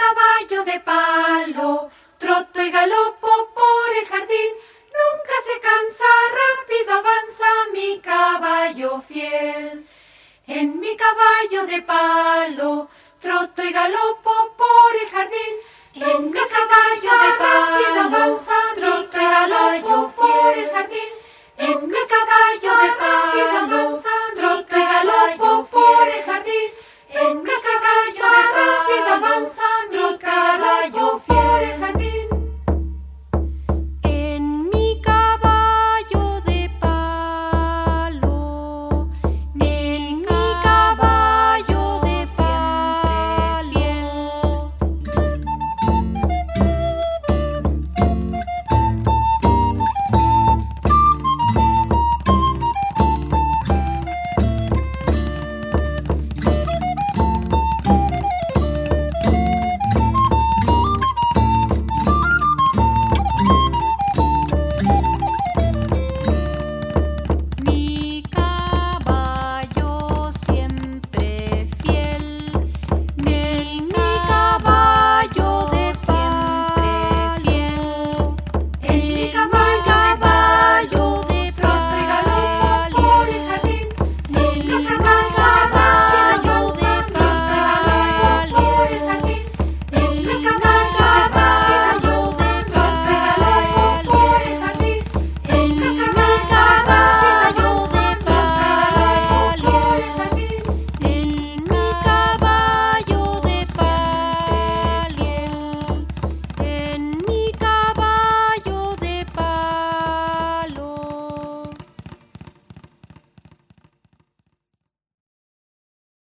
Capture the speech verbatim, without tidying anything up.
caballo de palo, troto y galopo por el jardín, nunca se cansa, rápido avanza mi caballo fiel. En mi caballo de palo, troto y galopo por el jardín, en mi caballo de palo, rápido avanza